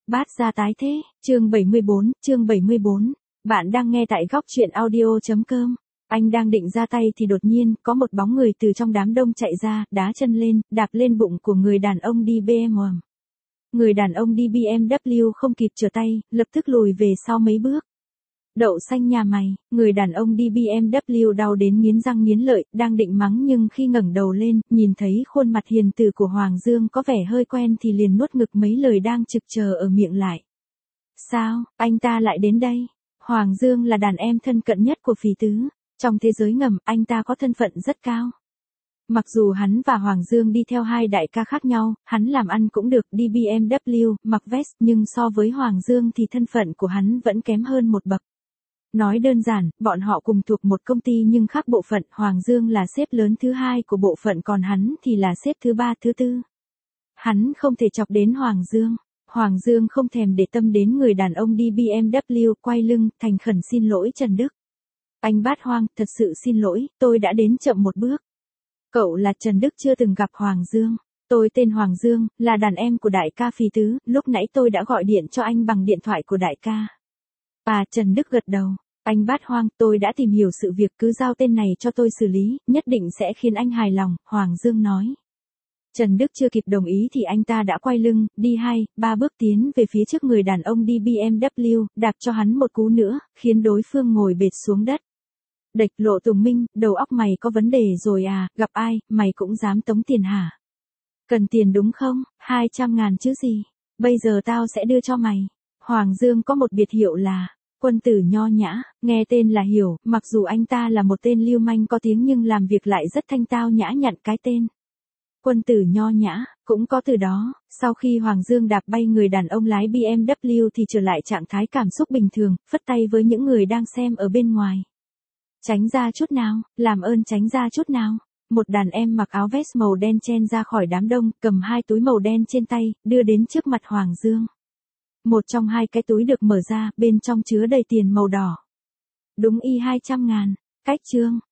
Bát gia tái thế, chương 74. Bạn đang nghe tại góc truyện audio.com. Anh đang định ra tay thì đột nhiên, có một bóng người từ trong đám đông chạy ra, đá chân lên, đạp lên bụng của người đàn ông đi BMW. Người đàn ông đi BMW không kịp trở tay, lập tức lùi về sau mấy bước. Đậu xanh nhà mày, người đàn ông đi BMW đau đến nghiến răng nghiến lợi, đang định mắng nhưng khi ngẩng đầu lên, nhìn thấy khuôn mặt hiền từ của Hoàng Dương có vẻ hơi quen thì liền nuốt ngực mấy lời đang trực chờ ở miệng lại. Sao, anh ta lại đến đây? Hoàng Dương là đàn em thân cận nhất của Phí Tứ. Trong thế giới ngầm, anh ta có thân phận rất cao. Mặc dù hắn và Hoàng Dương đi theo hai đại ca khác nhau, hắn làm ăn cũng được, đi BMW, mặc vest, nhưng so với Hoàng Dương thì thân phận của hắn vẫn kém hơn một bậc. Nói đơn giản, bọn họ cùng thuộc một công ty nhưng khác bộ phận, Hoàng Dương là sếp lớn thứ hai của bộ phận còn hắn thì là sếp thứ ba thứ tư. Hắn không thể chọc đến Hoàng Dương. Hoàng Dương không thèm để tâm đến người đàn ông đi BMW, quay lưng, thành khẩn xin lỗi Trần Đức. Anh Bát Hoang, thật sự xin lỗi, tôi đã đến chậm một bước. Cậu là Trần Đức chưa từng gặp Hoàng Dương. Tôi tên Hoàng Dương, là đàn em của đại ca Phí Tứ, lúc nãy tôi đã gọi điện cho anh bằng điện thoại của đại ca. Trần Đức gật đầu. Anh Bát Hoang, tôi đã tìm hiểu sự việc, cứ giao tên này cho tôi xử lý, nhất định sẽ khiến anh hài lòng, Hoàng Dương nói. Trần Đức chưa kịp đồng ý thì anh ta đã quay lưng, đi 2-3 bước tiến về phía trước người đàn ông đi BMW, đạp cho hắn một cú nữa, khiến đối phương ngồi bệt xuống đất. Địch Lộ Tùng Minh, đầu óc mày có vấn đề rồi à, gặp ai, mày cũng dám tống tiền hả? Cần tiền đúng không, 200.000 chứ gì, bây giờ tao sẽ đưa cho mày. Hoàng Dương có một biệt hiệu là Quân Tử Nho Nhã, nghe tên là hiểu, mặc dù anh ta là một tên lưu manh có tiếng nhưng làm việc lại rất thanh tao nhã nhặn cái tên. Quân Tử Nho Nhã, cũng có từ đó, sau khi Hoàng Dương đạp bay người đàn ông lái BMW thì trở lại trạng thái cảm xúc bình thường, phất tay với những người đang xem ở bên ngoài. Tránh ra chút nào, làm ơn tránh ra chút nào. Một đàn em mặc áo vest màu đen chen ra khỏi đám đông, cầm 2 túi màu đen trên tay, đưa đến trước mặt Hoàng Dương. Một trong 2 cái túi được mở ra, bên trong chứa đầy tiền màu đỏ. Đúng y 200.000, cách chương.